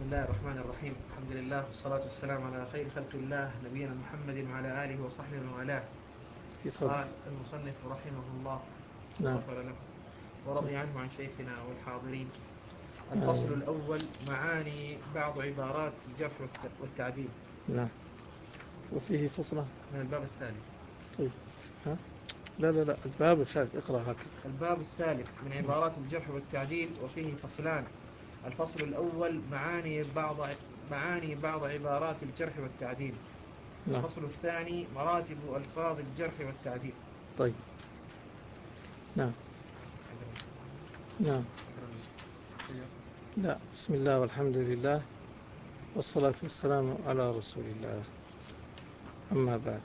الله الرحمن الرحيم. الحمد لله والصلاة والسلام على خير خلق الله نبينا محمد وعلى آله وصحبه وعلاه. قال المصنف رحمه الله وغفر له ورضي عنه عن شيخنا والحاضرين. الفصل الأول: معاني بعض عبارات الجرح والتعديل. نعم. وفيه فصلة من الباب الثالث. طيب ها؟ لا الباب الثالث اقرأ هكذا. الباب الثالث من عبارات الجرح والتعديل وفيه فصلان. الفصل الأول: معاني بعض عبارات الجرح والتعديل. نعم. الفصل الثاني: مراتب ألفاظ الجرح والتعديل. طيب. نعم. لا، بسم الله والحمد لله والصلاة والسلام على رسول الله. أما بعد،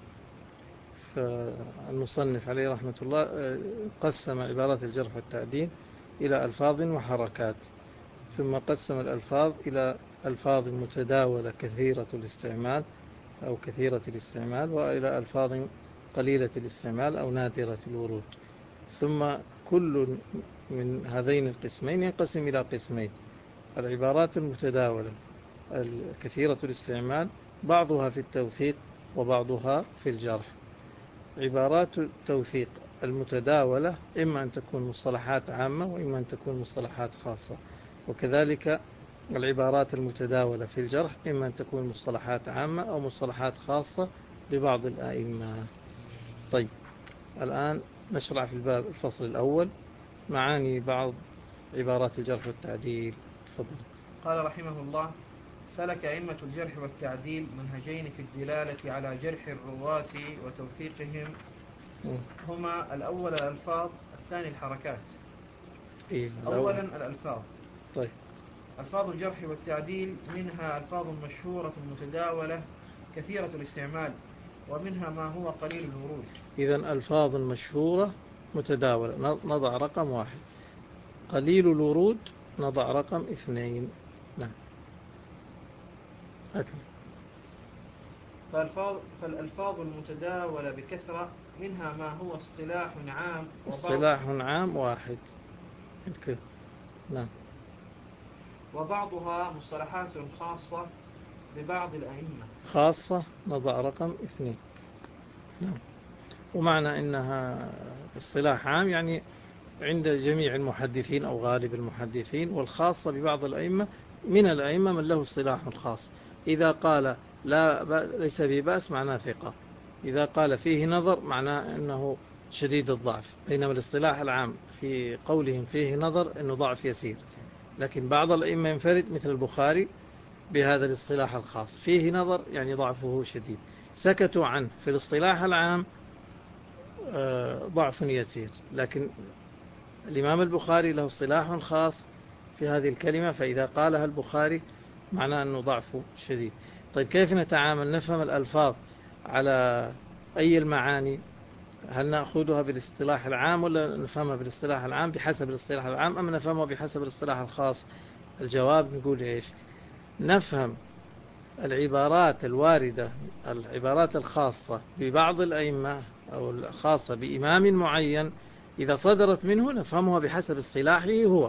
فالمصنف عليه رحمة الله قسم عبارات الجرح والتعديل إلى ألفاظ وحركات، ثم قسم الألفاظ إلى ألفاظ متداولة كثيرة الاستعمال أو كثيرة الاستعمال، وإلى ألفاظ قليلة الاستعمال أو نادرة الورود. ثم كل من هذين القسمين ينقسم إلى قسمين: العبارات المتداولة الكثيرة الاستعمال، بعضها في التوثيق وبعضها في الجرح. عبارات التوثيق المتداولة إما أن تكون مصطلحات عامة وإما أن تكون مصطلحات خاصة، وكذلك العبارات المتداولة في الجرح إما أن تكون مصطلحات عامة أو مصطلحات خاصة لبعض الآئمة. طيب، الآن نشرع في الباب الفصل الأول: معاني بعض عبارات الجرح والتعديل. تفضل. قال رحمه الله: سلك أئمة الجرح والتعديل منهجين في الدلالة على جرح الرواة وتوثيقهم، هما الأول الألفاظ، الثاني الحركات. أولا الألفاظ. طيب. ألفاظ الجرح والتعديل منها ألفاظ مشهورة متداولة كثيرة الاستعمال، ومنها ما هو قليل الورود. إذن ألفاظ مشهورة متداولة نضع رقم 1، قليل الورود نضع رقم 2. نعم. فالألفاظ المتداولة بكثرة منها ما هو اصطلاح عام، اصطلاح عام 1. نعم. وبعضها مصطلحات خاصة ببعض الأئمة. خاصة نضع رقم 2. نعم. ومعنى إنها اصطلاح عام يعني عند جميع المحدثين أو غالب المحدثين، والخاصة ببعض الأئمة من الأئمة من له اصطلاح خاص. إذا قال ليس به بأس معناه ثقة، إذا قال فيه نظر معناه أنه شديد الضعف، بينما الاصطلاح العام في قولهم فيه نظر أنه ضعف يسير. لكن بعض الأئمة ينفرد مثل البخاري بهذا الاصطلاح الخاص، فيه نظر يعني ضعفه شديد، سكتوا عنه في الاصطلاح العام ضعف يسير. لكن الإمام البخاري له اصطلاح خاص في هذه الكلمة، فإذا قالها البخاري معناه أنه ضعفه شديد. طيب، كيف نتعامل؟ نفهم الألفاظ على أي المعاني؟ هل نأخذها بالاصطلاح العام ولا نفهمها بالاصطلاح العام بحسب الاصطلاح العام، أم نفهمها بحسب الاصطلاح الخاص؟ الجواب نقول إيش؟ نفهم العبارات الواردة، العبارات الخاصة ببعض الأئمة أو الخاصة بإمام معين، إذا صدرت منه نفهمها بحسب اصطلاحه هو،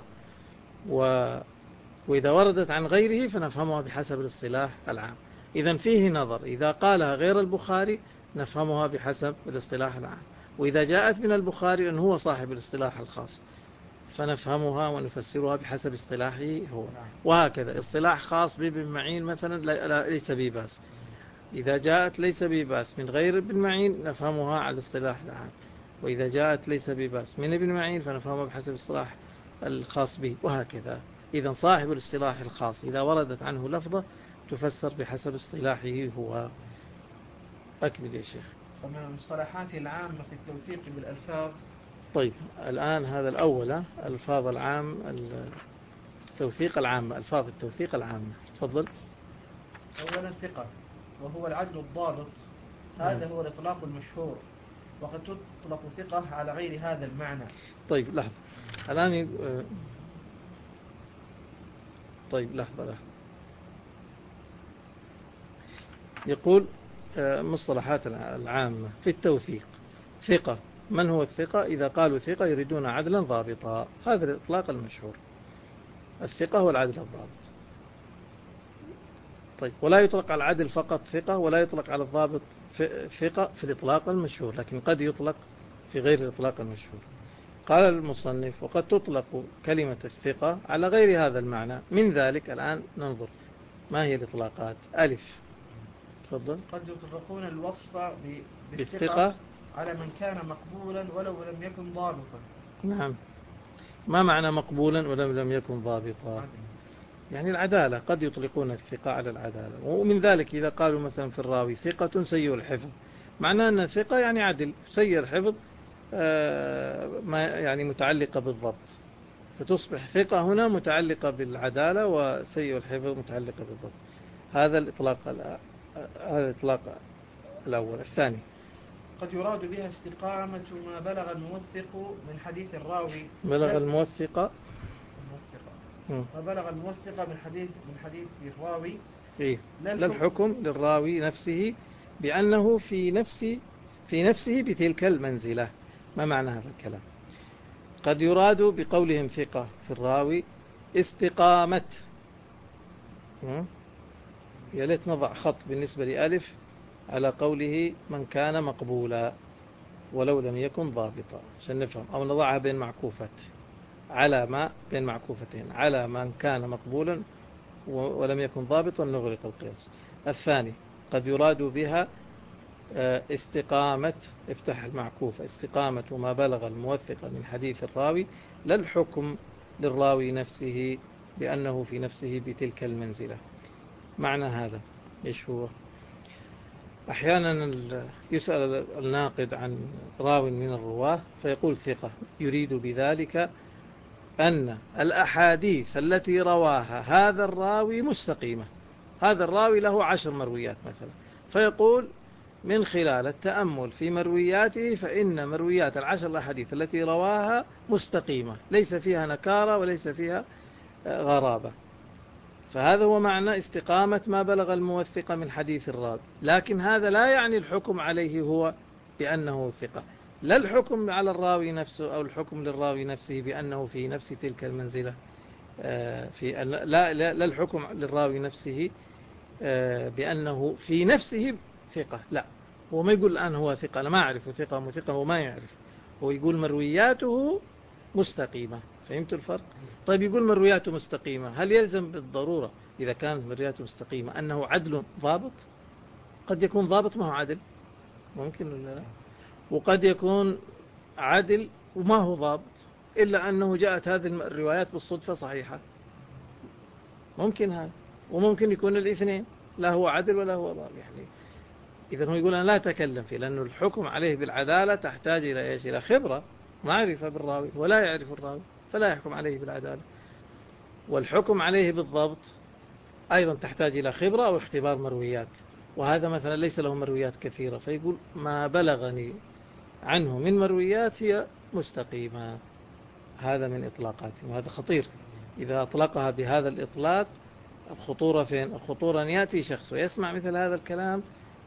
وإذا وردت عن غيره فنفهمها بحسب الاصطلاح العام. إذن فيه نظر، إذا قالها غير البخاري نفهمها بحسب الاصطلاح العام، وإذا جاءت من البخاري أنه هو صاحب الاصطلاح الخاص فنفهمها ونفسرها بحسب اصطلاحه هو. وهكذا اصطلاح خاص بابن معين مثلا ليس بباس، إذا جاءت ليس بباس من غير ابن معين نفهمها على الاصطلاح العام، وإذا جاءت ليس بباس من ابن معين فنفهمها بحسب الاصطلاح الخاص به، وهكذا. إذا صاحب الاصطلاح الخاص إذا وردت عنه لفظة تفسر بحسب اصطلاحه هو. أكمل يا شيخ. ومن المصطلحات العامة في التوثيق بالألفاظ. طيب، الآن هذا الأول الألفاظ العام، التوثيق العامة، ألفاظ التوثيق العامة. تفضل. أولا ثقة، وهو العدل الضابط، هذا هو الإطلاق المشهور، وقد تطلق ثقة على غير هذا المعنى. طيب لحظة الآن. طيب لحظة. يقول مصطلحات العامة في التوثيق: ثقة. من هو الثقة؟ إذا قالوا ثقة يريدون عدلا ضابطا، هذا الإطلاق المشهور. الثقة هو العدل الضابط. طيب، ولا يطلق على العدل فقط ثقة، ولا يطلق على الضابط ثقة في الإطلاق المشهور، لكن قد يطلق في غير الإطلاق المشهور. قال المصنف: وقد تطلق كلمة الثقة على غير هذا المعنى. من ذلك الآن ننظر ما هي الإطلاقات. ألف، تفضل. قد يطلقون الوصف بالثقة على من كان مقبولا ولو لم يكن ضابطا. نعم. ما معنى مقبولا ولو لم يكن ضابطا؟ يعني العدالة، قد يطلقون الثقة على العدالة. ومن ذلك إذا قالوا مثلا في الراوي ثقة سيء الحفظ، معناه أن الثقة يعني عدل، سيء الحفظ ما يعني متعلقة بالضبط، فتصبح ثقة هنا متعلقة بالعدالة، وسيء الحفظ متعلقة بالضبط. هذا الإطلاق الأول. الثاني: قد يراد بها استقامة ما بلغ الموثق من حديث الراوي. بلغ الموثق ما بلغ الموثق من حديث الراوي. إيه؟ لا الحكم للراوي نفسه بأنه في نفسه بتلك المنزلة. ما معنى هذا الكلام؟ قد يراد بقولهم ثقة في الراوي استقامة. يا ليت نضع خط بالنسبة لألف على قوله من كان مقبولا ولو لم يكن ضابطا عشان نفهم، أو نضعها بين معكوفات، بين معكوفتين، على من كان مقبولا ولم يكن ضابطا نغلق القياس. الثاني: قد يراد بها استقامة، افتح المعكوفة، استقامة ما بلغ الموثق من حديث الراوي، لا الحكم للراوي نفسه بأنه في نفسه بتلك المنزلة. معنى هذا إيش هو؟ أحيانا يسأل الناقد عن راو من الرواه فيقول ثقة، يريد بذلك أن الأحاديث التي رواها هذا الراوي مستقيمة. هذا الراوي له 10 مرويات مثلا، فيقول من خلال التأمل في مروياته فإن مرويات 10 الأحاديث التي رواها مستقيمة، ليس فيها نكارة وليس فيها غرابة. فهذا هو معنى استقامة ما بلغ الموثق من حديث الراوي. لكن هذا لا يعني الحكم عليه هو بأنه ثقة، لا الحكم على الراوي نفسه أو الحكم للراوي نفسه بأنه في نفس تلك المنزلة، لا الحكم للراوي نفسه بأنه في نفسه ثقة. لا، هو ما يقول الآن هو ثقة، أنا ما أعرف ثقة مثقة، هو ما يعرف، هو يقول مروياته مستقيمة. فهمت الفرق؟ طيب، يقول مروياته مستقيمة، هل يلزم بالضرورة إذا كانت مروياته مستقيمة أنه عدل ضابط؟ قد يكون ضابط ما هو عدل، ممكن ولا لا؟ وقد يكون عدل وما هو ضابط، إلا أنه جاءت هذه الروايات بالصدفة صحيحة، ممكن هذا. وممكن يكون الاثنين، لا هو عدل ولا هو ضابط. يعني إذا هو يقول أنا لا أتكلم فيه، لأنه الحكم عليه بالعدالة تحتاج إلى إيش؟ إلى خبرة، معرفة بالراوي، ولا يعرف الراوي فلا يحكم عليه بالعدالة. والحكم عليه بالضبط أيضا تحتاج إلى خبرة أو اختبار مرويات، وهذا مثلا ليس له مرويات كثيرة، فيقول ما بلغني عنه من مرويات هي مستقيمة. هذا من إطلاقاته، وهذا خطير. إذا أطلقها بهذا الإطلاق الخطورة فين؟ الخطورة أن يأتي شخص ويسمع مثل هذا الكلام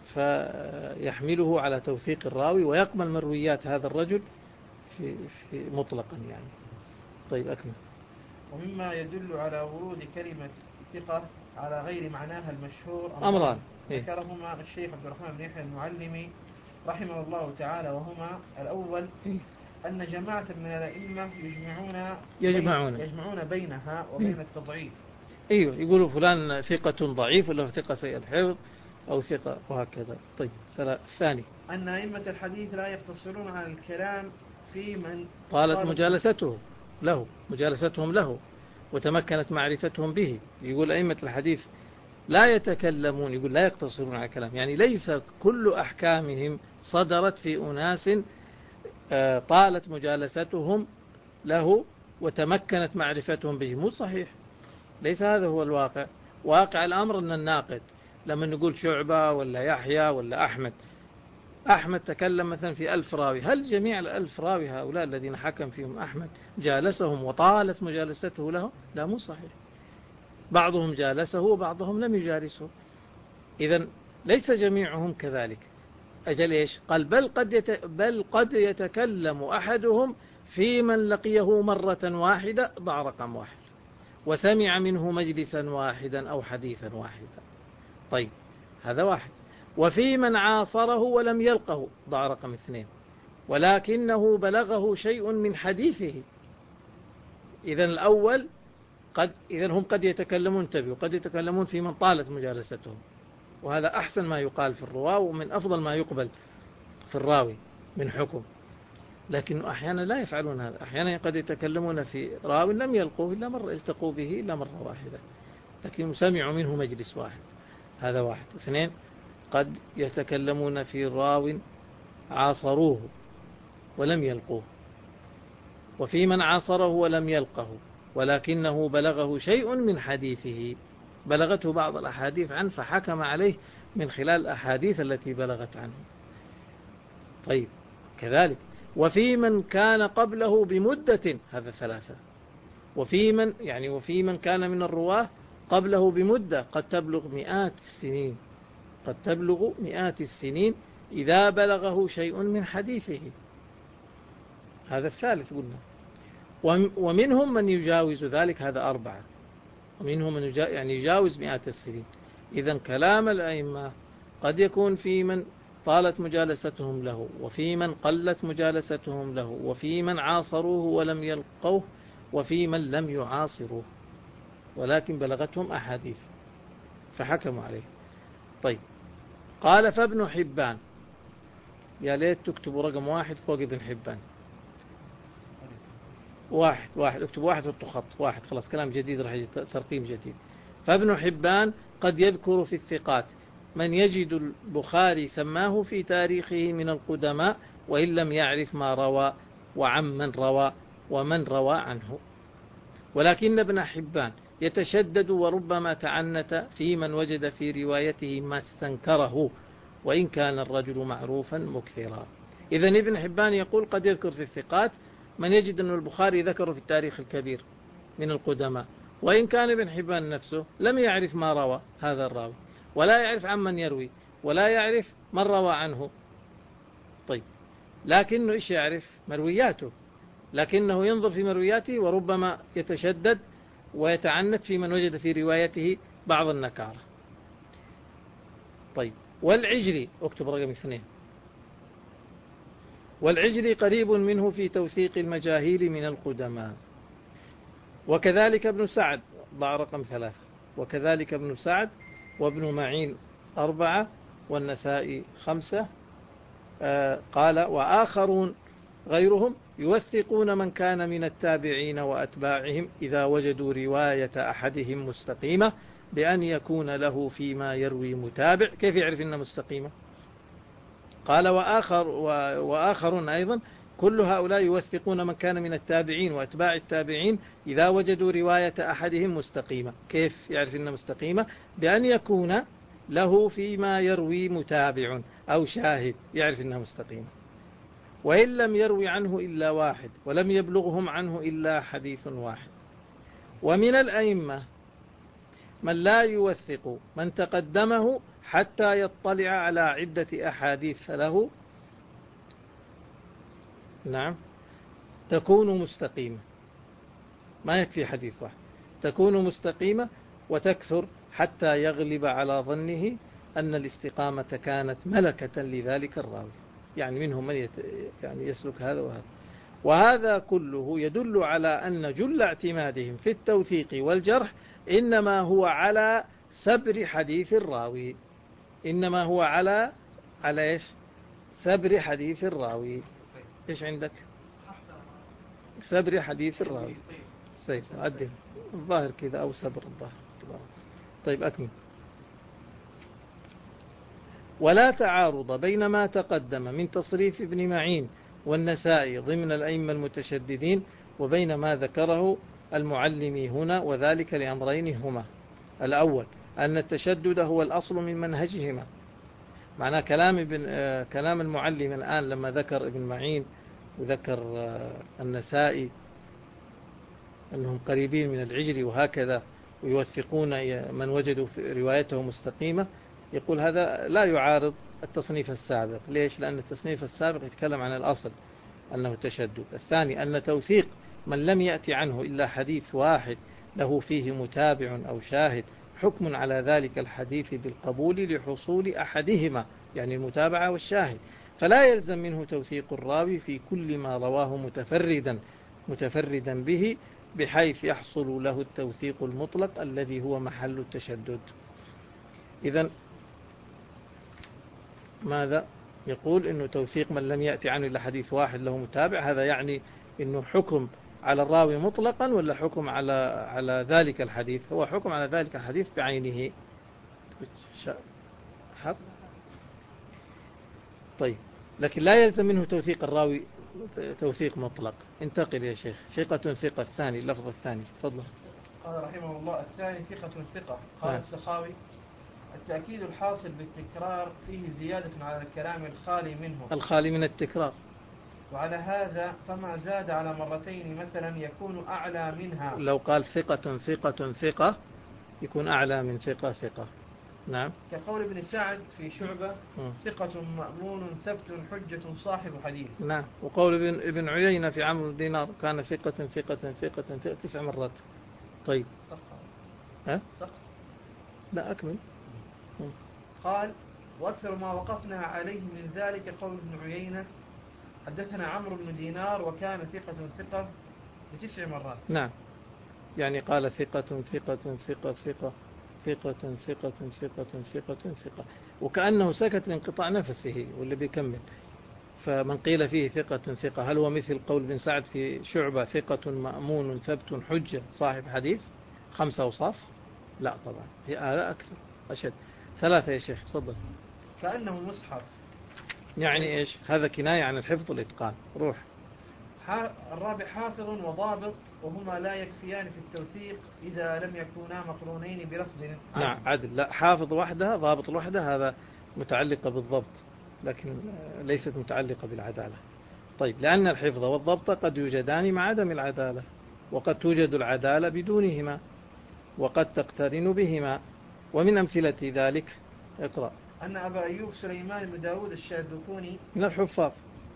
فيحمله على توثيق الراوي ويقبل مرويات هذا الرجل في مطلقا يعني. طيب، أكمل. ومما يدل على ورود كلمة ثقة على غير معناها المشهور أمران ذكرهما الشيخ عبد الرحمن بن يحيى المعلمي رحمه الله تعالى، وهما: الأول أن جماعة من الأئمة يجمعون بينها وبين التضعيف. أيوه، يقولوا فلان ثقة ضعيف ولا ثقة سيء الحفظ أو ثقة وهكذا. طيب، الثاني أن أئمة الحديث لا يقتصرون على الكلام في من طالت مجالستهم له وتمكنت معرفتهم به. يقول أئمة الحديث لا يتكلمون، يقول لا يقتصرون على الكلام، يعني ليس كل أحكامهم صدرت في أناس طالت مجالستهم له وتمكنت معرفتهم به. مو صحيح، ليس هذا هو الواقع. واقع الأمر أن الناقد لما نقول شعبة ولا يحيى ولا أحمد تكلم مثلا في 1000 راوي، هل جميع 1000 راوي هؤلاء الذين حكم فيهم أحمد جالسهم وطالت مجالسته له؟ لا، مو صحيح. بعضهم جالسه وبعضهم لم يجالسه. إذن ليس جميعهم كذلك. أجل إيش؟ قال بل قد يتكلم أحدهم في من لقيه مرة واحدة، ضع رقم 1، وسمع منه مجلسا واحدا أو حديثا واحدا. طيب هذا واحد. وفي من عاصره ولم يلقه، ضع رقم 2، ولكنه بلغه شيء من حديثه. إذن الأول إذن هم قد يتكلمون، انتبهوا، قد يتكلمون في من طالت مجالستهم، وهذا أحسن ما يقال في الرواة ومن أفضل ما يقبل في الراوي من حكم. لكن أحيانا لا يفعلون هذا، أحيانا قد يتكلمون في راوي لم يلقوه إلا مرة، التقوا به إلا مرة واحدة، لكن سمعوا منه مجلس واحد. هذا واحد. 2، قد يتكلمون في راو عاصروه ولم يلقوه، وفي من عاصره ولم يلقه ولكنه بلغه شيء من حديثه، بلغته بعض الأحاديث عنه فحكم عليه من خلال الأحاديث التي بلغت عنه. طيب كذلك وفي من كان قبله بمدة، هذا 3. وفي من كان من الرواة قبله بمدة قد تبلغ مئات السنين، قد تبلغ مئات السنين إذا بلغه شيء من حديثه، هذا 3 قلنا. ومنهم من يجاوز ذلك، هذا 4. ومنهم من يجاوز مئات السنين. إذن كلام الأئمة قد يكون في من طالت مجالستهم له، وفي من قلت مجالستهم له، وفي من عاصروه ولم يلقوه، وفي من لم يعاصروه ولكن بلغتهم أحاديث فحكموا عليه. طيب قال فابن حبان، يا ليت تكتبوا رقم 1 فوق ابن حبان، 1 اكتبوا 1 وحطوا خط 1، خلاص كلام جديد راح يجي ترقيم جديد. فابن حبان قد يذكر في الثقات من يجد البخاري سماه في تاريخه من القدماء وإن لم يعرف ما روى وعمن روى ومن روى عنه، ولكن ابن حبان يتشدد وربما تعنت في من وجد في روايته ما استنكره وإن كان الرجل معروفا مكثرا. إذن ابن حبان يقول قد يذكر في الثقات من يجد أن البخاري ذكره في التاريخ الكبير من القدماء، وإن كان ابن حبان نفسه لم يعرف ما روى هذا الراوي، ولا يعرف عمن يروي، ولا يعرف من روى عنه. طيب لكنه إيش يعرف؟ مروياته، لكنه ينظر في مروياته وربما يتشدد ويتعنت في من وجد في روايته بعض النكارة. طيب والعجلي، اكتب رقم 2، والعجلي قريب منه في توثيق المجاهيل من القدماء، وكذلك ابن سعد، ضع رقم 3، وكذلك ابن سعد وابن معين 4 والنسائي 5. قال وآخرون غيرهم يوثقون من كان من التابعين وأتباعهم إذا وجدوا رواية أحدهم مستقيمة بأن يكون له فيما يروي متابع. كيف يعرف إنها مستقيمة؟ قال وآخرون أيضا كل هؤلاء يوثقون من كان من التابعين وأتباع التابعين إذا وجدوا رواية أحدهم مستقيمة. كيف يعرف إنها مستقيمة؟ بأن يكون له فيما يروي متابع أو شاهد، يعرف إنها مستقيمة. وإن لم يروي عنه إلا واحد ولم يبلغهم عنه إلا حديث واحد. ومن الأئمة من لا يوثق من تقدمه حتى يطلع على عدة أحاديث فله تكون مستقيمة، ما يكفي حديث واحد، تكون مستقيمة وتكثر حتى يغلب على ظنه أن الاستقامة كانت ملكة لذلك الراوي. يعني منهم من يسلك هذا وهذا. وهذا كله يدل على أن جل اعتمادهم في التوثيق والجرح إنما هو على سبر حديث الراوي، إنما هو على إيش؟ سبر حديث الراوي. إيش عندك؟ سبر حديث الراوي. عدل الظاهر كذا أو سبر الظاهر. طيب أكمل. ولا تعارض بين ما تقدم من تصريف ابن معين والنسائي ضمن الأئمة المتشددين وبين ما ذكره المعلمي هنا، وذلك لأمرين هما: الأول أن التشدد هو الأصل من منهجهما. معنى كلام المعلم الآن لما ذكر ابن معين وذكر النسائي أنهم قريبين من العجل وهكذا ويوثقون من وجدوا في روايته مستقيمة، يقول هذا لا يعارض التصنيف السابق. ليش؟ لأن التصنيف السابق يتكلم عن الأصل أنه تشدد. الثاني أن توثيق من لم يأتي عنه إلا حديث واحد له فيه متابع أو شاهد حكم على ذلك الحديث بالقبول لحصول أحدهما، يعني المتابعة والشاهد، فلا يلزم منه توثيق الراوي في كل ما رواه متفردا به، بحيث يحصل له التوثيق المطلق الذي هو محل التشدد. إذن ماذا يقول؟ إنه توثيق من لم يأتي عنه إلا حديث واحد له متابع، هذا يعني إنه حكم على الراوي مطلقا ولا حكم على ذلك الحديث؟ هو حكم على ذلك الحديث بعينه. طيب، لكن لا يلزم منه توثيق الراوي توثيق مطلق. انتقل يا شيخ. ثقة ثقة الثاني، اللفظ الثاني، تفضل. قال رحمه الله: الثاني ثقة ثقة. قال السخاوي: التأكيد الحاصل بالتكرار فيه زيادة على الكلام الخالي منه، الخالي من التكرار، وعلى هذا فما زاد على مرتين مثلا يكون أعلى منها. لو قال ثقة ثقة ثقة يكون أعلى من ثقة ثقة. نعم. كقول ابن سعد في شعبة: ثقة مأمون ثبت حجة صاحب حديث. نعم. وقول ابن عيينة في عمرو بن دينار: كان ثقة ثقة ثقة 9 مرات. طيب. صح. ها؟ صح. لا، أكمل. قال: وأكثر ما وقفنا عليه من ذلك قول ابن عيينة: حدثنا عمرو بن دينار وكان ثقة 9 مرات. نعم، يعني قال ثقة ثقة ثقة ثقة ثقة ثقة ثقة ثقة ثقة، وكأنه سكت لانقطاع نفسه واللي بيكمل. فمن قيل فيه ثقة ثقة، هل هو مثل قول بن سعد في شعبة: ثقة مأمون ثبت حجة صاحب حديث 5 أوصاف؟ لا طبعا، هذا أكثر أشد. 3 يا شيخ، تفضل. كأنه مصحف. يعني إيش؟ هذا كناية عن الحفظ والإتقان. روح. الرابع: حافظ وضابط، وهما لا يكفيان في التوثيق إذا لم يكونا مقرونين بلفظ. نعم، عدل. لا، حافظ وحدها، ضابط وحدها، هذا متعلقة بالضبط لكن ليست متعلقة بالعدالة. طيب، لأن الحفظ والضبط قد يوجدان مع عدم العدالة، وقد توجد العدالة بدونهما، وقد تقترن بهما. ومن أمثلة ذلك اقرأ. أن أبا أيوب سليمان بن داود الشاذكوني من الحفاظ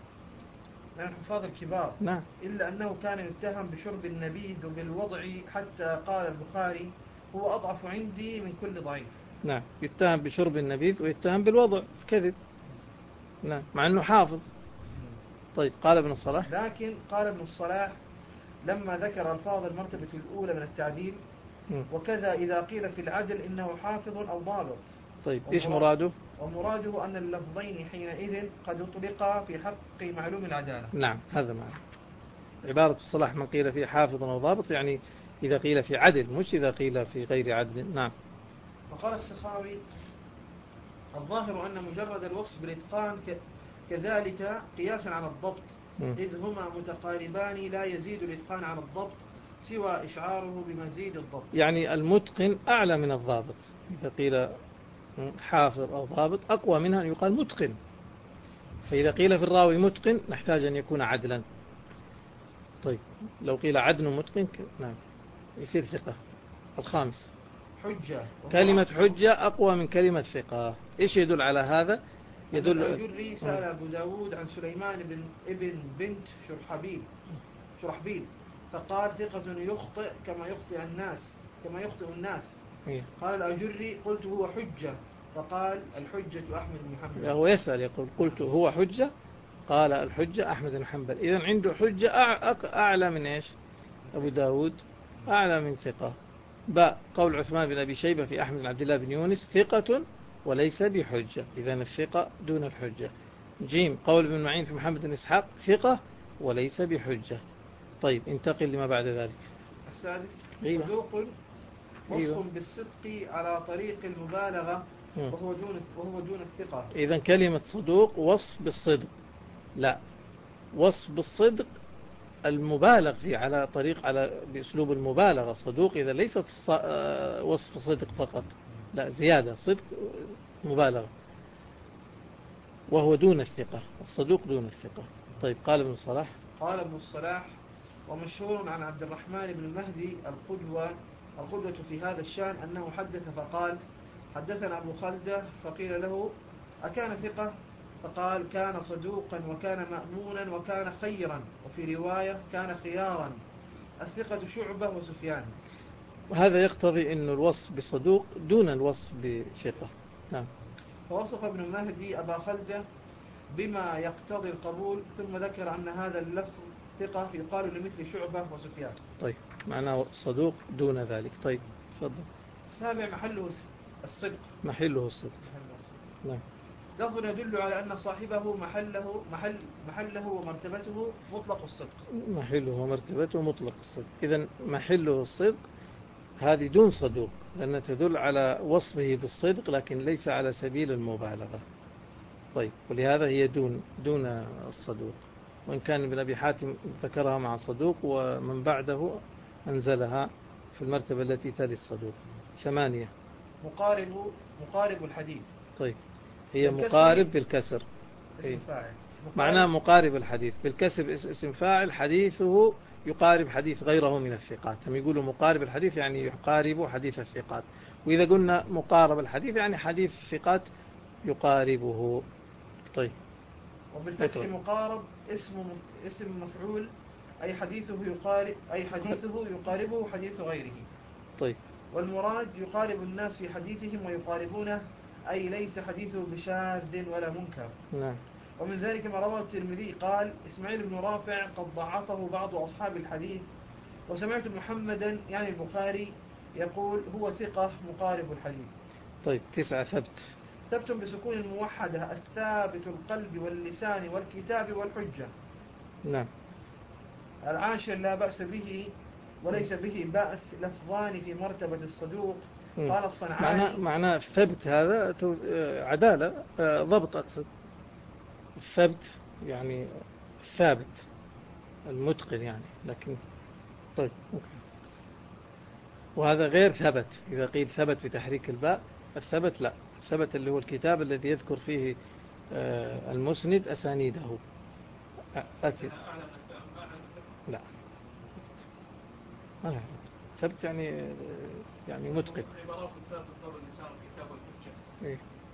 الكبار. نعم. إلا أنه كان يتهم بشرب النبيذ وبالوضع، حتى قال البخاري: هو أضعف عندي من كل ضعيف. نعم، يتهم بشرب النبيذ ويتهم بالوضع كذب. نعم، مع أنه حافظ. طيب، قال ابن الصلاح: لكن قال ابن الصلاح لما ذكر ألفاظ المرتبة الأولى من التعديل: وكذا إذا قيل في العدل إنه حافظ أو ضابط. طيب، إيش مراده؟ ومراده أن اللفظين حينئذ قد اطلقا في حق معلوم العدالة. نعم، هذا معنى عبارة الصلاح: من قيل فيه حافظ أو ضابط، يعني إذا قيل في عدل، مش إذا قيل في غير عدل. نعم. وقال السخاوي: الظاهر أن مجرد الوصف بالإتقان كذلك قياسا على الضبط، إذ هما متقاربان لا يزيد الإتقان على الضبط سوى إشعاره بمزيد الضبط. يعني المتقن أعلى من الضابط. إذا قيل حافظ أو ضابط أقوى منها أن يقال متقن. فإذا قيل في الراوي متقن نحتاج أن يكون عدلا. طيب، لو قيل عدل متقن نعم يصير ثقة. الخامس: حجة. كلمة حجة أقوى من كلمة ثقة. إيش يدل على هذا؟ يدل الأجري سأل أبو داود عن سليمان ابن بنت شرحبيل فقال: ثقة يخطئ كما يخطئ الناس. قال الأجري: قلت هو حجة، فقال: الحجة أحمد بن حنبل. هو يسأل يقول: قلت هو حجة، قال: الحجة أحمد بن حنبل. إذن عنده حجة أعلى من إيش؟ أبو داود أعلى من ثقة. باء: قول عثمان بن أبي شيبة في أحمد بن عبد الله بن يونس: ثقة وليس بحجة. إذن الثقة دون الحجة. جيم: قول ابن معين في محمد بن إسحاق: ثقة وليس بحجة. طيب، انتقل لما بعد ذلك. السادس: صدوق وصف بالصدق على طريق المبالغة، وهو دون الثقة. إذن كلمة صدوق وصف بالصدق، لا، وصف بالصدق المبالغ فيه على بأسلوب المبالغة. صدوق إذا ليست وصف صدق فقط، لا، زيادة صدق مبالغة، وهو دون الثقة. الصدوق دون الثقة. طيب، قال ابن الصلاح: قال ابن الصلاح: ومشهور عن عبد الرحمن بن المهدي القدوة في هذا الشان أنه حدث فقال: حدثنا أبو خلدة، فقيل له: أكان ثقة؟ فقال: كان صدوقا وكان مأمونا وكان خيرا، وفي رواية كان خيارا. الثقة شعبة وسفيان. وهذا يقتضي أن الوصف بصدوق دون الوصف بثقة. نعم. ووصف ابن مهدي أبا خلدة بما يقتضي القبول، ثم ذكر أن هذا اللفظ ثقة يقال لمثل شعبة وسفيان. طيب، معناه صدوق دون ذلك. طيب تفضل. السابع محله الصدق. محله الصدق. نعم. لفظ يدل على أن صاحبه محله ومرتبته مطلق الصدق. محله ومرتبته مطلق الصدق. إذن محله الصدق هذه دون صدوق، لأنها تدل على وصفه بالصدق لكن ليس على سبيل المبالغة. طيب، ولهذا هي دون الصدوق، وإن كان ابن أبي حاتم ذكرها مع صدوق، ومن بعده أنزلها في المرتبة التي تلي الصدوق. 8. مقارب الحديث. طيب، هي مقارب بالكسر. معناه مقارب الحديث بالكسر اسم فاعل، حديثه يقارب حديث غيره من الثقات. هم يقولوا مقارب الحديث يعني يقارب حديث الثقات، وإذا قلنا مقارب الحديث يعني حديث الثقات يقاربه. طيب. وبالفتح مقارب اسم مفعول، أي حديثه يقاربه حديث غيره. طيب. والمراد يقارب الناس في حديثهم ويقاربونه، أي ليس حديثه بشاذ ولا منكر. نعم. ومن ذلك ما رواه الترمذي قال إسماعيل بن رافع قد ضعفه بعض أصحاب الحديث، وسمعت محمدا يعني البخاري يقول هو ثقة مقارب الحديث. طيب. 9. ثبت بسكون الموحدة الثابت القلب واللسان والكتاب والحجة. نعم. 10 لا بأس به وليس به بأس، لفظان في مرتبة الصدوق. قال الصنعاني معناه الثبت هذا عدالة، ضبط أقصد. الثبت يعني الثابت المتقن يعني، لكن طيب ممكن. وهذا غير ثبت. إذا قيل ثبت بتحريك الباء، الثبت لا، الثبت اللي هو الكتاب الذي يذكر فيه المسند أسانيده. لا، ما ثبت يعني متقن. إيه؟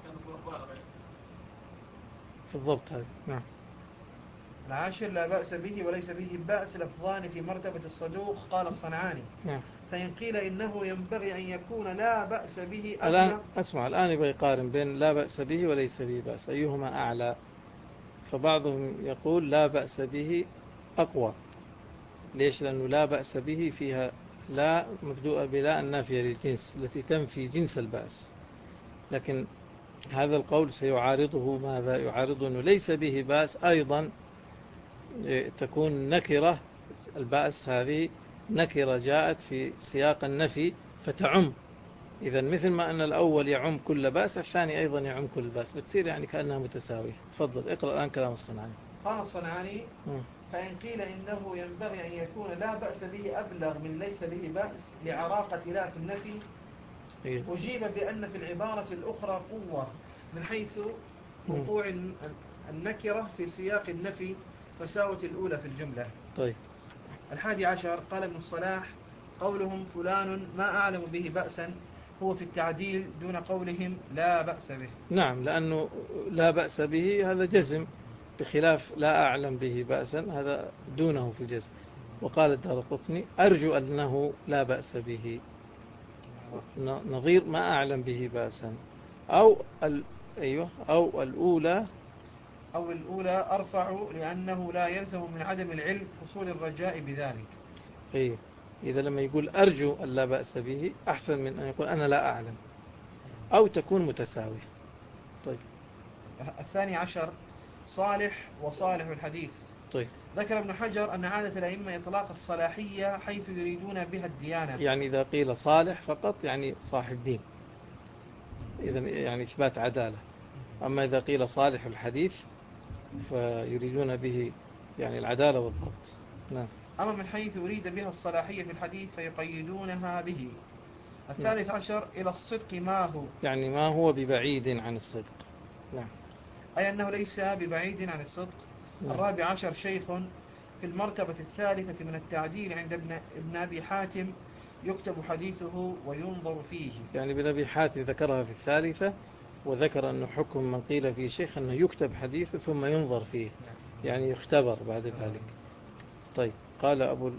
في الضبط هذا. نعم. 10 لا بأس به وليس به بأس، لفظان في مرتبة الصدوق. قال الصنعاني نعم. فإن قيل إنه ينبغي أن يكون لا بأس به الآن أسمع، الآن يبغى يقارن بين لا بأس به وليس به بأس، أيهما أعلى؟ فبعضهم يقول لا بأس به أقوى. ليش؟ لأنه لا بأس به فيها لا مبدوءة بلا النافية للجنس التي تنفي جنس البأس، لكن هذا القول سيعارضه ماذا؟ يعارضه أنه ليس به بأس أيضا تكون نكرة. البأس هذه نكرة جاءت في سياق النفي فتعم. إذا مثل ما أن الأول يعم كل بأس، الثاني أيضا يعم كل بأس، بتصير يعني كأنها متساوية. تفضل اقرأ الآن كلام الصنعاني. قال الصنعاني فإن قيل إنه ينبغي أن يكون لا بأس به أبلغ من ليس به بأس لعراقة لا في النفي، أجيب بأن في العبارة الأخرى قوة من حيث وقوع النكرة في سياق النفي فساوت الأولى في الجملة. طيب. 11 قال ابن الصلاح قولهم فلان ما أعلم به بأسا هو في التعديل دون قولهم لا بأس به. نعم، لأنه لا بأس به هذا جزم، بخلاف لا أعلم به بأسا هذا دونه في الجزم. وقال الدارقطني أرجو أنه لا بأس به، نظير ما أعلم به بأسا. أو الأولى أرفع لأنه لا يلزم من عدم العلم حصول الرجاء بذلك. أيوه. إذا لما يقول أرجو أن لا بأس به أحسن من أن يقول أنا لا أعلم، أو تكون متساوية. طيب. 12 صالح وصالح الحديث. طيب. ذكر ابن حجر أن عادة الأئمة إطلاق الصلاحية حيث يريدون بها الديانة. يعني إذا قيل صالح فقط يعني صاحب دين، إذا يعني إثبات عدالة. أما إذا قيل صالح الحديث فيريدون به يعني العدالة والضبط. نعم. أما من حيث يريد بها الصلاحية في الحديث فيقيدونها به. 13 إلى الصدق ما هو، يعني ما هو ببعيد عن الصدق. نعم. أي أنه ليس ببعيد عن الصدق. 14 شيخ في المرتبة الثالثة من التعديل عند ابن أبي حاتم يكتب حديثه وينظر فيه. يعني ابن أبي حاتم ذكرها في الثالثة، وذكر أنه حكم من قيل فيه شيخ أنه يكتب حديثه ثم ينظر فيه، يعني يختبر بعد ذلك. طيب. قال أبو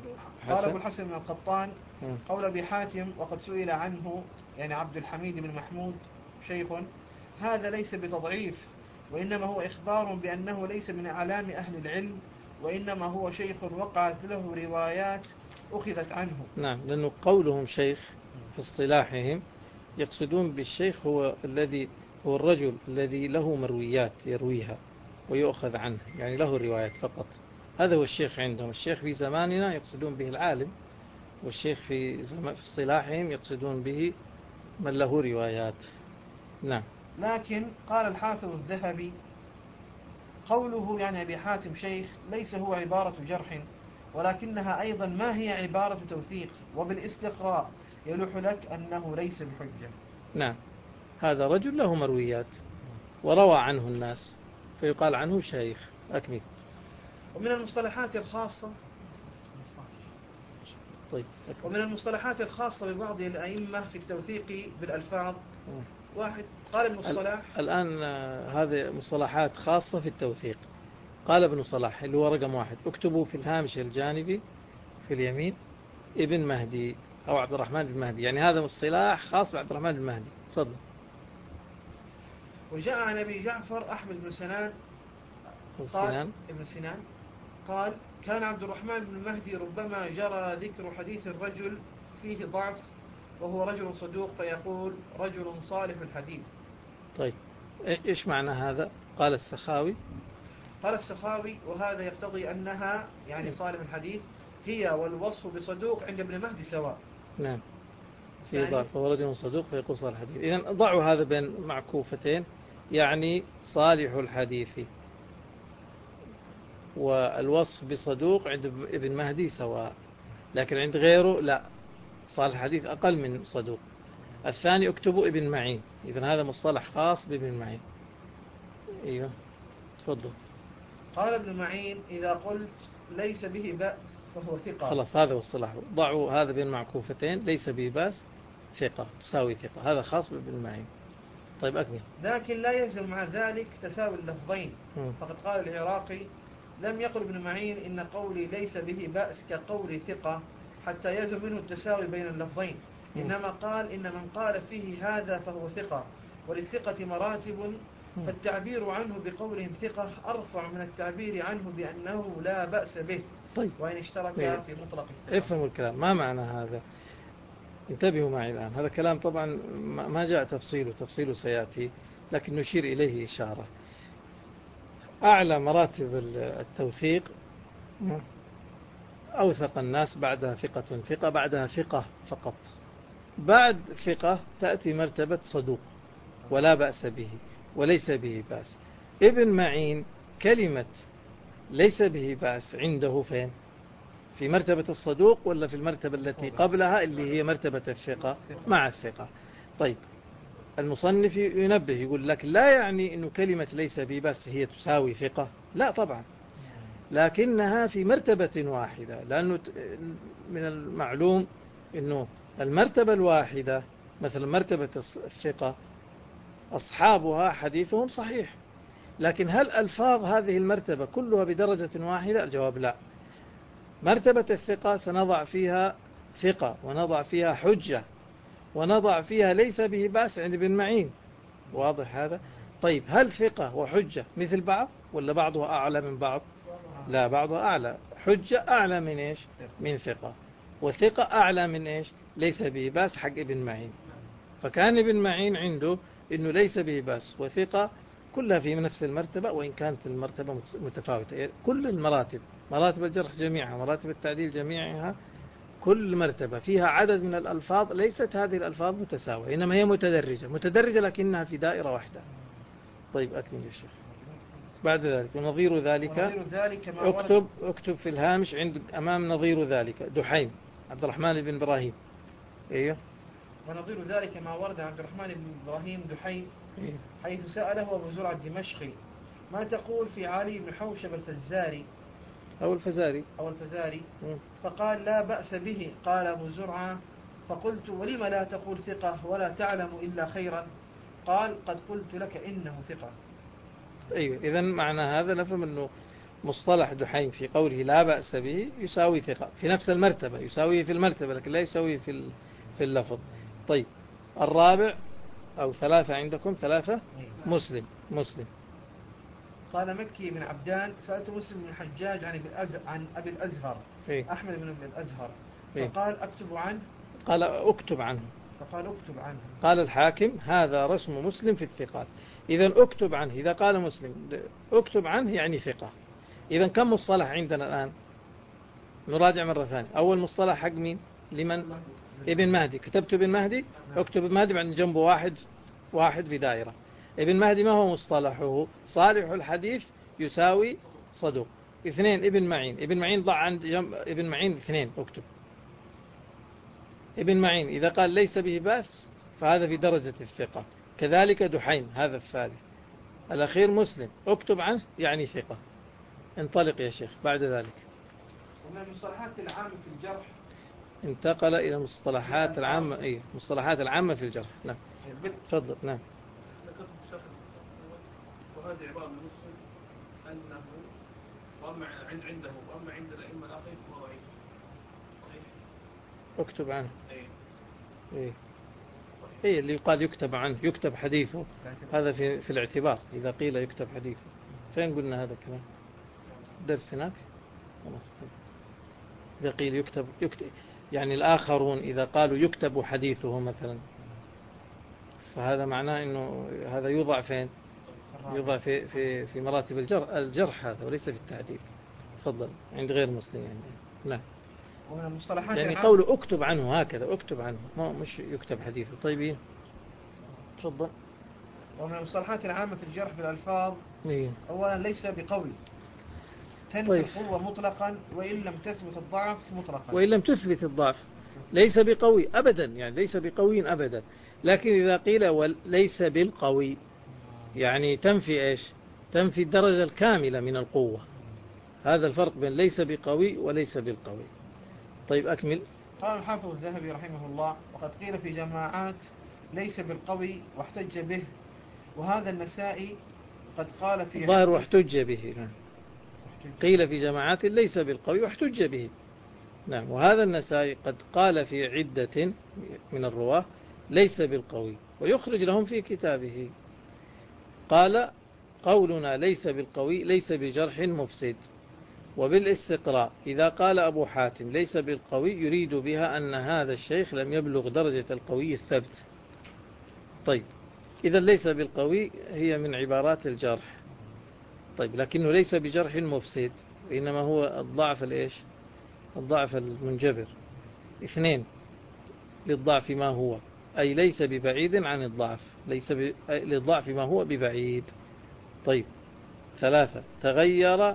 قال أبو الحسن بن القطان قول أبي حاتم وقد سئل عنه يعني عبد الحميد بن محمود شيخ هذا ليس بتضعيف، وإنما هو إخبار بأنه ليس من أعلام أهل العلم، وإنما هو شيخ وقعت له روايات أخذت عنه. نعم، لأنه قولهم شيخ في اصطلاحهم يقصدون بالشيخ هو الرجل الذي له مرويات يرويها ويؤخذ عنه، يعني له روايات فقط. هذا هو الشيخ عندهم. الشيخ في زماننا يقصدون به العالم، والشيخ في اصطلاحهم يقصدون به من له روايات. نعم. لكن قال الحافظ الذهبي قوله يعني أبي حاتم شيخ ليس هو عبارة جرح، ولكنها أيضا ما هي عبارة توثيق، وبالاستقراء يلوح لك أنه ليس بحجة. نعم، هذا رجل له مرويات وروى عنه الناس فيقال عنه شيخ. أكمل. ومن المصطلحات الخاصة ومن المصطلحات الخاصة ببعض الأئمة في التوثيق بالألفاظ. واحد قال ابن الصلاح الآن هذه مصطلحات خاصة في التوثيق. قال ابن صلاح اللي هو رقم 1، اكتبوا في الهامش الجانبي في اليمين ابن مهدي أو عبد الرحمن بن مهدي، يعني هذا مصطلح خاص بعبد الرحمن بن مهدي. تفضل. وجاء عن أبي جعفر أحمد بن سنان قال ابن سنان قال كان عبد الرحمن بن مهدي ربما جرى ذكر حديث الرجل فيه ضعف وهو رجل صدوق فيقول رجل صالح الحديث. طيب إيش معنى هذا؟ قال السخاوي وهذا يقتضي أنها يعني صالح الحديث هي والوصف بصدوق عند ابن مهدي سواء. نعم، في ضعف وهو رجل صدوق فيقول صالح الحديث. إذن ضعوا هذا بين معكوفتين، يعني صالح الحديث والوصف بصدوق عند ابن مهدي سواء، لكن عند غيره لا، صالح الحديث أقل من صدوق. الثاني اكتبوا ابن معين، إذن هذا مصطلح خاص بابن معين. أيوه تفضل. قال ابن معين إذا قلت ليس به بأس فهو ثقة. خلاص، هذا هو الصلاح. ضعوا هذا بين معكوفتين، ليس به بأس ثقة تساوي ثقة، هذا خاص بابن معين. طيب أكمل. لكن لا يلزم مع ذلك تساوي اللفظين، فقد قال العراقي لم يقل ابن معين إن قولي ليس به بأس كقول ثقة حتى يلزم منه التساوي بين اللفظين، إنما قال إن من قال فيه هذا فهو ثقة، وللثقة مراتب، فالتعبير عنه بقولهم ثقة أرفع من التعبير عنه بأنه لا بأس به. طيب. وإن اشترك في مطلق الثقة. افهموا الكلام، ما معنى هذا؟ انتبهوا معي الآن. هذا كلام طبعا ما جاء تفصيله سيأتي، لكن نشير إليه إشارة. أعلى مراتب التوثيق أوثق الناس، بعدها ثقة، بعدها ثقة فقط، بعد ثقة تأتي مرتبة صدوق ولا بأس به وليس به بأس. ابن معين كلمة ليس به بأس عنده فين؟ في مرتبة الصدوق ولا في المرتبة التي قبلها اللي هي مرتبة الثقة مع الثقة؟ طيب، المصنف ينبه يقول لك لا يعني أنه كلمة ليس به بأس هي تساوي ثقة، لا طبعا، لكنها في مرتبة واحدة، لأنه من المعلوم أنه المرتبة الواحدة مثل مرتبة الثقة أصحابها حديثهم صحيح، لكن هل ألفاظ هذه المرتبة كلها بدرجة واحدة؟ الجواب لا. مرتبة الثقة سنضع فيها ثقة، ونضع فيها حجة، ونضع فيها ليس به بأس عند ابن معين، واضح هذا؟ طيب، هل ثقة وحجة مثل بعض ولا بعضها أعلى من بعض؟ لا، بعضها أعلى. حجة أعلى من إيش؟ من ثقة. وثقة أعلى من إيش؟ ليس به بأس حق ابن معين. فكان ابن معين عنده إنه ليس به بأس وثقة كلها في نفس المرتبة، وإن كانت المرتبة متفاوتة. كل المراتب، مراتب الجرح جميعها، مراتب التعديل جميعها، كل مرتبة فيها عدد من الألفاظ، ليست هذه الألفاظ متساوية، إنما هي متدرجة لكنها في دائرة واحدة. طيب أكمل يا شيخ. بعد ذلك ونظير ذلك اكتب في الهامش عند أمام نظير ذلك دحيم عبد الرحمن بن إبراهيم. أيوه. ونظير ذلك ما ورد عبد الرحمن بن إبراهيم دحيم حيث سأله أبو زرعة الدمشقي ما تقول في علي بن حوشب الفزاري أو الفزاري فقال لا بأس به. قال أبو زرعة فقلت ولم لا تقول ثقة ولا تعلم إلا خيرا؟ قال قد قلت لك إنه ثقة. أيوة، إذن معنى هذا نفهم أنه مصطلح دحين في قوله لا بأس به يساوي ثقة في نفس المرتبة، يساويه في المرتبة لكن لا يساويه في اللفظ. طيب الرابع أو ثلاثة عندكم ثلاثة. مسلم قال مكي بن عبدان سألت مسلم بن الحجاج عن أبي الأزهر أحمد بن أبي الأزهر فقال أكتب عنه. قال أكتب عنه. فقال أكتب عنه. قال الحاكم هذا رسم مسلم في الثقات. إذا أكتب عنه، إذا قال مسلم أكتب عنه يعني ثقة. إذا كم مصطلح عندنا الآن؟ نراجع مرة ثانية. أول مصطلح حق مين؟ لمن؟ ابن مهدي. كتبت ابن مهدي، اكتب ابن مهدي بعد جنبه واحد في دائرة. ابن مهدي ما هو مصطلحه؟ صالح الحديث يساوي صدوق. اثنين ابن معين ضع عند جنب ابن معين اثنين اكتب. ابن معين إذا قال ليس به بأس فهذا في درجة الثقة. كذلك دحين هذا الثالث. الأخير مسلم اكتب عنه يعني ثقة. انطلق يا شيخ بعد ذلك. ومن المصطلحات العامة في الجرح انتقل إلى المصطلحات العامة. مصطلحات العامة في الجرح. نعم تفضل. نعم. وهذه عبارة من مسلم أنه وأما عنده وأما عند الأئمة الآخرين فهو ضعيف. اكتب عنه. إيه اللي يقال يكتب عنه، يكتب حديثه، هذا في الاعتبار. إذا قيل يكتب حديثه فين قلنا هذا الكلام؟ درس هناك. إذا قيل يكتب يعني الآخرون إذا قالوا يكتب حديثه مثلا فهذا معناه إنه هذا يوضع فين؟ يوضع في مراتب الجرح هذا وليس في التعديل. تفضل. عند غير مسلم يعني. نعم. ومن المصطلحات يعني قوله اكتب عنه هكذا اكتب عنه مش يكتب حديثه. طيب تفضل. ومن المصطلحات العامة في الجرح بالألفاظ أولا ليس بقوي تنفي القوة مطلقا وإن لم تثبت الضعف مطلقا. وإن لم تثبت الضعف ليس بقوي أبدا، يعني ليس بقوي أبدا. لكن إذا قيل ليس بالقوي يعني تنفي إيش؟ تنفي الدرجة الكاملة من القوة. هذا الفرق بين ليس بقوي وليس بالقوي. طيب أكمل. قال الحافظ الذهبي رحمه الله وقد قيل في جماعات ليس بالقوي واحتج به، وهذا النسائي قد قال في ظاهر واحتج به. نعم. قيل في جماعات ليس بالقوي واحتج به. نعم. وهذا النسائي قد قال في عدة من الرواة ليس بالقوي ويخرج لهم في كتابه. قال قولنا ليس بالقوي ليس بجرح مفسد. وبالاستقراء إذا قال أبو حاتم ليس بالقوي يريد بها أن هذا الشيخ لم يبلغ درجة القوي الثبت. طيب إذا ليس بالقوي هي من عبارات الجرح. طيب لكنه ليس بجرح مفسد إنما هو الضعف الضعف المنجبر. اثنين للضعف ما هو أي ليس ببعيد عن الضعف، ليس للضعف ما هو ببعيد. طيب ثلاثة تغير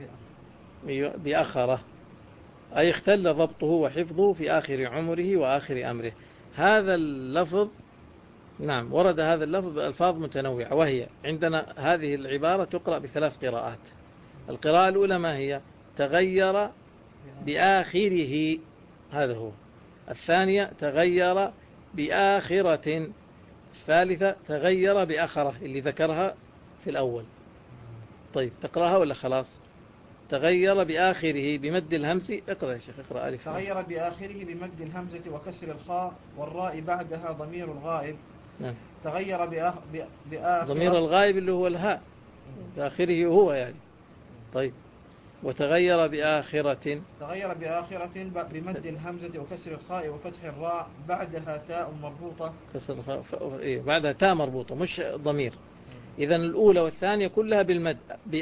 بأخره أي اختل ضبطه وحفظه في آخر عمره وآخر أمره. هذا اللفظ نعم ورد هذا اللفظ بألفاظ متنوعة، وهي عندنا هذه العبارة تقرأ بثلاث قراءات. القراءة الأولى ما هي؟ تغير بآخره، هذا هو. الثانية تغير بآخرة. الثالثة تغير بآخرة اللي ذكرها في الأول. طيب تقرأها ولا خلاص؟ تغير بآخره بمد الهمز. اقرأ يا شيخ اقرأ ألف. تغير بآخره بمد الهمزة وكسر الخاء والراء بعدها ضمير الغائب. نعم. تغير بآخرة ضمير الغائب اللي هو الهاء بآخره هو يعني. طيب وتغير بآخرة. تغير بآخرة بمد الهمزة وكسر الخاء وفتح الراء بعدها تاء مربوطة. كسر الخاء بعدها تاء مربوطة مش ضمير. إذن الأولى والثانية كلها بالمد.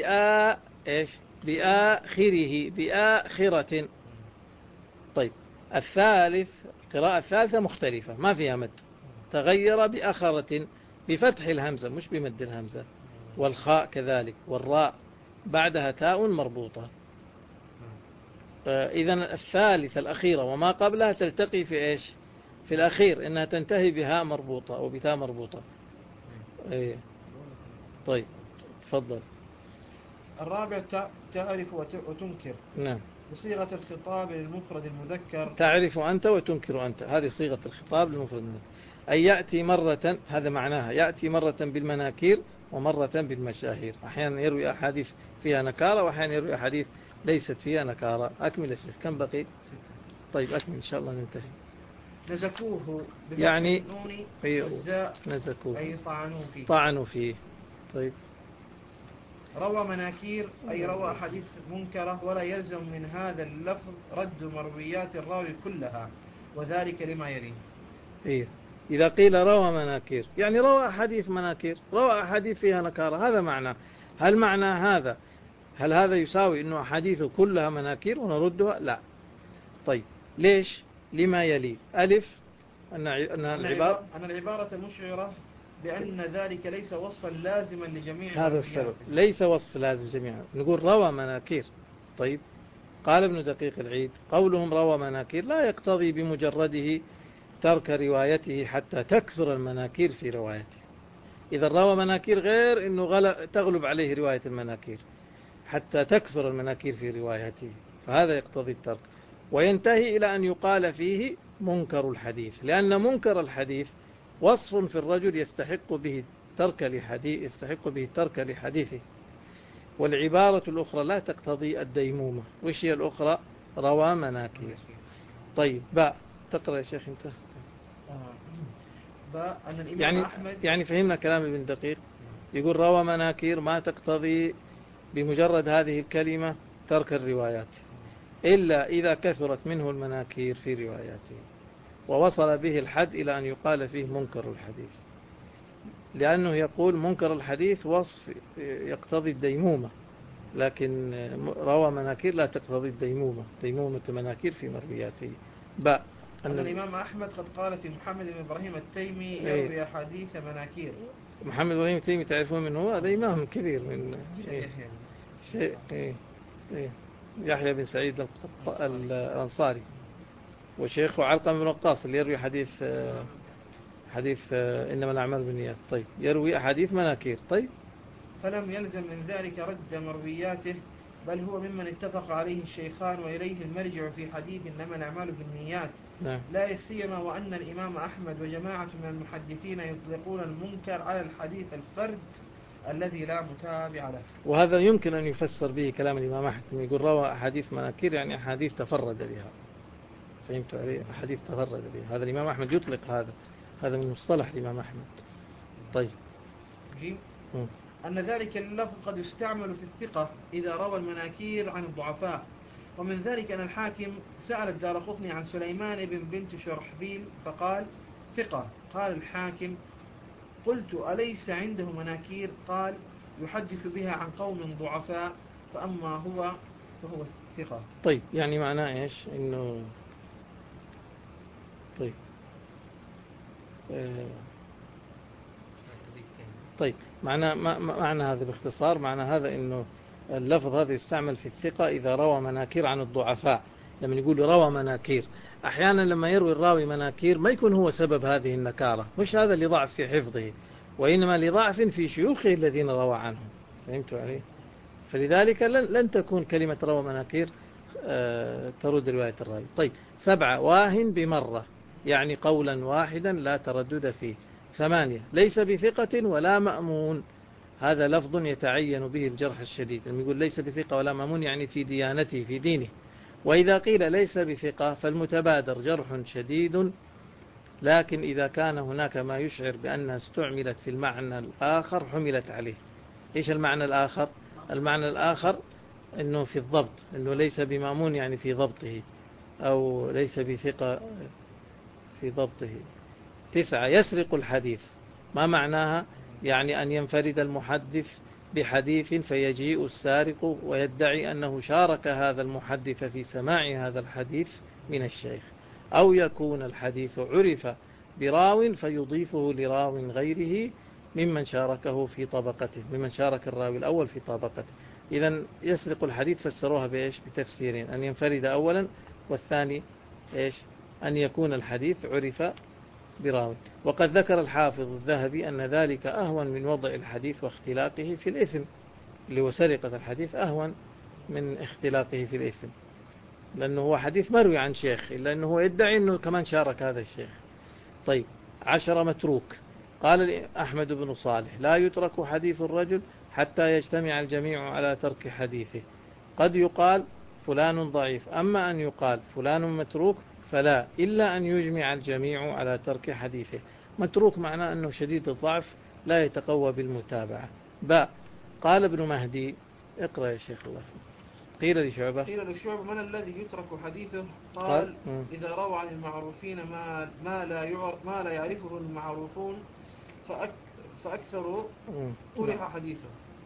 بآخره بآخرة. طيب القراءة الثالثة مختلفة ما فيها مد. تغير بآخرة بفتح الهمزة مش بمد الهمزة، والخاء كذلك، والراء بعدها تاء مربوطة. إذن الثالثة الأخيرة وما قبلها تلتقي في إيش؟ في الأخير إنها تنتهي بهاء مربوطة أو بتاء مربوطة. طيب تفضل. الرابع تعرف وتنكر. نعم. بصيغة الخطاب للمفرد المذكر. تعرف أنت وتنكر أنت، هذه صيغة الخطاب للمفرد المذكر. أي يأتي مرة، هذا معناها يأتي مرة بالمناكير ومرة بالمشاهير. أحيانا يروي أحاديث فيها نكارة وأحيانا يروي أحاديث ليست فيها نكارة. أكمل الشيخ، كم بقي؟ طيب أكمل إن شاء الله ننتهي. نزكوه يعني النون والزاء نزكوه أي طعنوا فيه. طعنوا فيه. طيب. روى مناكير أي روى حديث منكرة، ولا يلزم من هذا اللفظ رد مرويات الراوي كلها، وذلك لما يلي. إيه. إذا قيل روى مناكير يعني روى أحاديث مناكير، روى أحاديث فيها نكارة، هذا معنى. هل معنى هذا، هل هذا يساوي أنه أحاديثه كلها مناكير ونردها؟ لا. طيب ليش؟ لما يلي. ألف أن العبارة مشعرة بأن ذلك ليس وصفا لازما لجميع هذا السبب، ليس وصف لازم جميعا. نقول روى مناكير. طيب قال ابن دقيق العيد قولهم روى مناكير لا يقتضي بمجرده ترك روايته حتى تكثر المناكير في روايته. إذا روى مناكير غير أنه تغلب عليه رواية المناكير، حتى تكثر المناكير في روايته، فهذا يقتضي الترك. وينتهي إلى أن يقال فيه منكر الحديث، لأن منكر الحديث وصف في الرجل يستحق به الترك لحديثه. والعبارة الأخرى لا تقتضي الديمومة. وش هي الأخرى؟ روى مناكير. طيب باء تقرأ يا شيخ أنت. أن الإمام أحمد يعني فهمنا كلام ابن دقيق. يقول روى مناكير ما تقتضي بمجرد هذه الكلمة ترك الروايات، إلا إذا كثرت منه المناكير في رواياته ووصل به الحد إلى أن يقال فيه منكر الحديث، لأنه يقول منكر الحديث وصف يقتضي الديمومة، لكن روى مناكير لا تقتضي الديمومة، ديمومة مناكير في مروياته. أن الإمام أحمد قد قال في محمد بن إبراهيم التيمي يروي حديث مناكير. محمد بن إبراهيم التيمي تعرفون من هو؟ هذا إمام كبير من شيء يحيى بن سعيد الأنصاري، وشيخه علقمة بن وقاص اللي يروي حديث إنما الأعمال بالنيات. طيب يروي أحاديث مناكير. طيب فلم يلزم من ذلك رد مروياته، بل هو ممن اتفق عليه الشيخان وإليه المرجع في حديث إنما الأعمال بالنيات. نعم. لا سيما وأن الإمام أحمد وجماعة من المحدثين يطلقون المنكر على الحديث الفرد الذي لا متابع له. وهذا يمكن أن يفسر به كلام الإمام أحمد، يقول روى أحاديث مناكير يعني أحاديث تفرد بها. فهمت عليه؟ أحاديث تفرد بها. هذا الإمام أحمد يطلق هذا من مصطلح الإمام أحمد. طيب أن ذلك اللفظ قد يستعمل في الثقة إذا روى المناكير عن الضعفاء. ومن ذلك أن الحاكم سأل الدارقطني عن سليمان بنت شرحبيل فقال ثقة. قال الحاكم قلت أليس عنده مناكير؟ قال يحدث بها عن قوم ضعفاء، فأما هو فهو ثقة. طيب يعني معناه إيش؟ إنه طيب معنى هذا باختصار، معنى هذا إنه اللفظ هذا يستعمل في الثقة إذا روى مناكير عن الضعفاء. لما يقول روى مناكير، أحيانا لما يروي الراوي مناكير ما يكون هو سبب هذه النكارة، مش هذا اللي ضعف في حفظه، وإنما لضعف في شيوخه الذين روى عنهم. فهمتوا عليه؟ فلذلك لن تكون كلمة روى مناكير ترد رواية الراوي. طيب 7 واهن بمرة يعني قولا واحدا لا تردد فيه. 8 ليس بثقة ولا مأمون، هذا لفظ يتعين به الجرح الشديد. لما يقول ليس بثقة ولا مأمون يعني في ديانته في دينه. وإذا قيل ليس بثقة فالمتبادر جرح شديد، لكن إذا كان هناك ما يشعر بأنها استعملت في المعنى الآخر حملت عليه. إيش المعنى الآخر؟ المعنى الآخر أنه في الضبط، أنه ليس بمأمون يعني في ضبطه، أو ليس بثقة في ضبطه. 9 يسرق الحديث، ما معناها؟ يعني أن ينفرد المحدث بحديث فيجيء السارق ويدعي أنه شارك هذا المحدث في سماع هذا الحديث من الشيخ، أو يكون الحديث عرف براو فيضيفه لراو غيره ممن شاركه في طبقته، ممن شارك الراوي الأول في طبقته. إذن يسرق الحديث فسروها بإيش؟ بتفسيرين: أن ينفرد أولا، والثاني إيش؟ أن يكون الحديث عرف براوي. وقد ذكر الحافظ الذهبي أن ذلك أهون من وضع الحديث واختلاقه في الإثم، اللي هو سرقة الحديث أهون من اختلاقه في الإثم، لأنه هو حديث مروي عن شيخ إلا أنه هو يدعي أنه كمان شارك هذا الشيخ. طيب 10 متروك. قال أحمد بن صالح: لا يترك حديث الرجل حتى يجتمع الجميع على ترك حديثه. قد يقال فلان ضعيف، أما أن يقال فلان متروك فلا، إلا أن يجمع الجميع على ترك حديثه. متروك معناه أنه شديد الضعف لا يتقوى بالمتابعة. قال ابن مهدي: اقرأ يا شيخ الله. قيل لشعبة: من الذي يترك حديثه؟ قال: إذا روى عن المعروفين ما لا يعرفه المعروفون فأكثر طرح حديثه.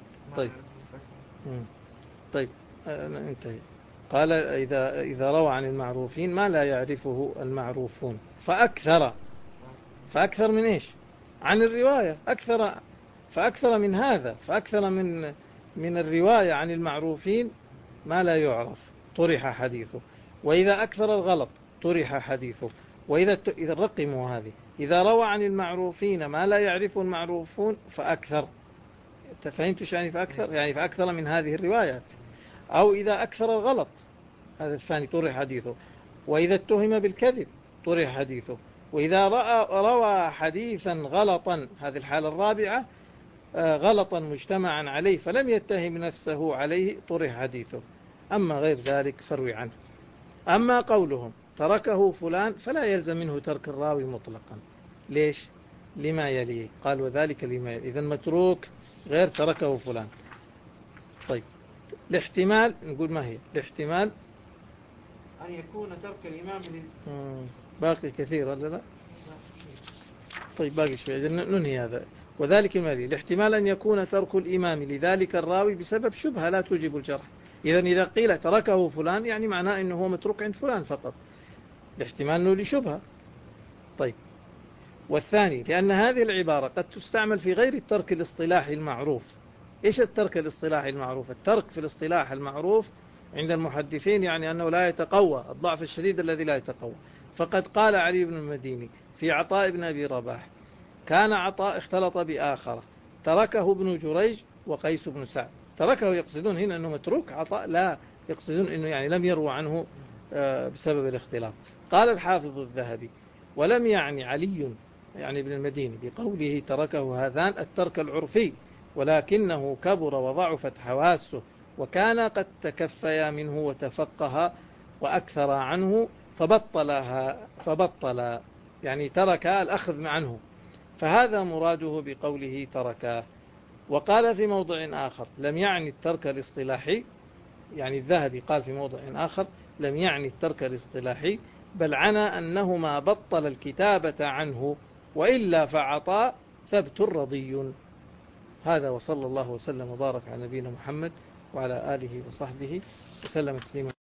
طيب انتهي. قال: إذا روى عن المعروفين ما لا يعرفه المعروفون فأكثر من إيش؟ عن الرواية فأكثر من هذا، فأكثر من الرواية عن المعروفين ما لا يعرف طرح حديثه. وإذا أكثر الغلط طرح حديثه. وإذا رقموا هذه: إذا روى عن المعروفين ما لا يعرفه المعروفون فأكثر. فهمتوا يعني فأكثر؟ يعني فأكثر من هذه الروايات. أو إذا أكثر الغلط، هذا الثاني، طرح حديثه. وإذا اتهم بالكذب طرح حديثه. وإذا روى حديثا غلطا، هذه الحالة الرابعة، غلطا مجتمعا عليه فلم يتهم نفسه عليه طرح حديثه. أما غير ذلك فروي عنه. أما قولهم تركه فلان فلا يلزم منه ترك الراوي مطلقا. ليش؟ لما يليه. قال: وذلك لما يليه. إذن متروك غير تركه فلان. طيب، الاحتمال نقول ما هي الاحتمال؟ أن يكون ترك الإمام باقي كثير ولا لا؟ طيب باقي شوية ننهي هذا. وذلك المالي الاحتمال أن يكون ترك الإمام لذلك الراوي بسبب شبهة لا توجب الجرح. إذا قيل تركه فلان يعني معناه أنه هو متروك عند فلان فقط، الاحتمال أنه لشبهة. طيب، والثاني لأن هذه العبارة قد تستعمل في غير الترك الاصطلاحي المعروف. إيش الترك الاصطلاحي المعروف؟ الترك في الاصطلاح المعروف عند المحدثين يعني أنه لا يتقوى، الضعف الشديد الذي لا يتقوى. فقد قال علي بن المديني في عطاء بن أبي رباح: كان عطاء اختلط بآخر تركه ابن جريج وقيس بن سعد. تركه يقصدون هنا أنه متروك، عطاء لا يقصدون أنه يعني لم يروى عنه بسبب الاختلاط. قال الحافظ الذهبي: ولم يعني علي يعني ابن المديني بقوله تركه هذان الترك العرفي، ولكنه كبر وضعفت حواسه وكان قد تكفيا منه وتفقها وأكثر عنه فبطل يعني ترك الأخذ عنه، فهذا مراده بقوله تركاه. وقال في موضع آخر: لم يعني الترك الاصطلاحي، يعني الذهبي قال في موضع آخر: لم يعني الترك الاصطلاحي بل عنى أنه ما بطل الكتابة عنه، وإلا فعطاء ثبت رضي. هذا، وصلى الله وسلم وبارك على نبينا محمد وعلى آله وصحبه وسلم تسليما.